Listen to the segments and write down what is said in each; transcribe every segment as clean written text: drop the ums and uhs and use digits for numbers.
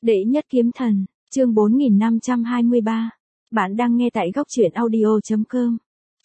Đệ nhất kiếm thần, chương 4523. Bạn đang nghe tại góc truyện audio.com.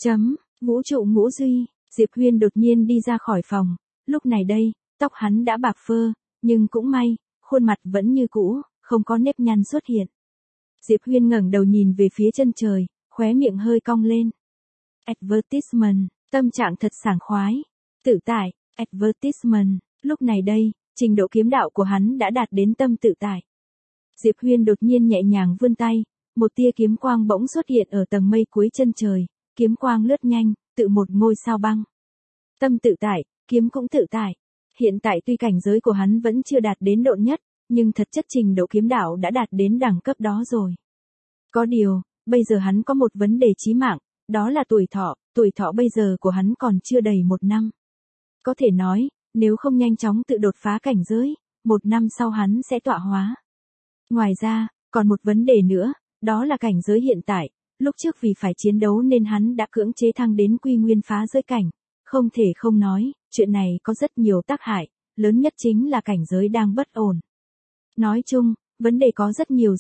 Vũ trụ ngũ duy, Diệp Huyên đột nhiên đi ra khỏi phòng, lúc này đây, tóc hắn đã bạc phơ, nhưng cũng may, khuôn mặt vẫn như cũ, không có nếp nhăn xuất hiện. Diệp Huyên ngẩng đầu nhìn về phía chân trời, khóe miệng hơi cong lên. Advertisement, tâm trạng thật sảng khoái. Tự tại, advertisement, lúc này đây, trình độ kiếm đạo của hắn đã đạt đến tâm tự tại. Diệp Huyên đột nhiên nhẹ nhàng vươn tay, một tia kiếm quang bỗng xuất hiện ở tầng mây cuối chân trời, kiếm quang lướt nhanh, tự một ngôi sao băng. Tâm tự tại, kiếm cũng tự tại. Hiện tại tuy cảnh giới của hắn vẫn chưa đạt đến độn nhất, nhưng thật chất trình độ kiếm đạo đã đạt đến đẳng cấp đó rồi. Có điều, bây giờ hắn có một vấn đề chí mạng, đó là tuổi thọ bây giờ của hắn còn chưa đầy 1 năm. Có thể nói, nếu không nhanh chóng tự đột phá cảnh giới, 1 năm sau hắn sẽ tọa hóa. Ngoài ra, còn một vấn đề nữa, đó là cảnh giới hiện tại, lúc trước vì phải chiến đấu nên hắn đã cưỡng chế thăng đến quy nguyên phá giới cảnh. Không thể không nói, chuyện này có rất nhiều tác hại, lớn nhất chính là cảnh giới đang bất ổn. Nói chung, vấn đề có rất nhiều.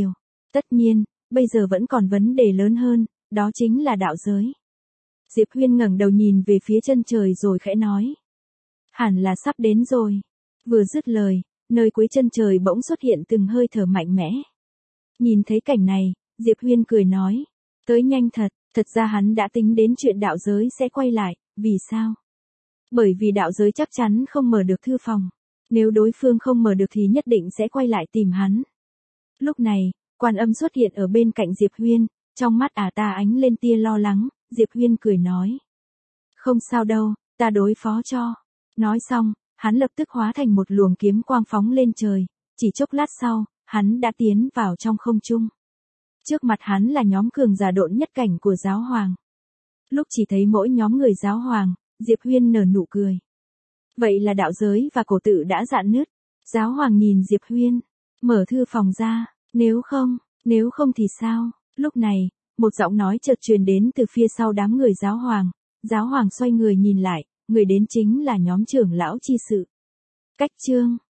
Tất nhiên, bây giờ vẫn còn vấn đề lớn hơn, đó chính là đạo giới. Diệp Huyên ngẩng đầu nhìn về phía chân trời rồi khẽ nói. Hẳn là sắp đến rồi. Vừa dứt lời, nơi cuối chân trời bỗng xuất hiện từng hơi thở mạnh mẽ. Nhìn thấy cảnh này, Diệp Huyên cười nói. Tới nhanh thật ra hắn đã tính đến chuyện đạo giới sẽ quay lại, vì sao? Bởi vì đạo giới chắc chắn không mở được thư phòng. Nếu đối phương không mở được thì nhất định sẽ quay lại tìm hắn. Lúc này, Quan Âm xuất hiện ở bên cạnh Diệp Huyên, trong mắt ta ánh lên tia lo lắng, Diệp Huyên cười nói. Không sao đâu, ta đối phó cho. Nói xong, hắn lập tức hóa thành một luồng kiếm quang phóng lên trời, chỉ chốc lát sau, hắn đã tiến vào trong không trung. Trước mặt hắn là nhóm cường giả độn nhất cảnh của giáo hoàng. Lúc chỉ thấy mỗi nhóm người giáo hoàng, Diệp Huyên nở nụ cười. Vậy là đạo giới và cổ tự đã rạn nứt. Giáo hoàng nhìn Diệp Huyên, mở thư phòng ra, nếu không thì sao? Lúc này, một giọng nói chợt truyền đến từ phía sau đám người giáo hoàng. Giáo hoàng xoay người nhìn lại, người đến chính là nhóm trưởng lão chi sự. Cách chương,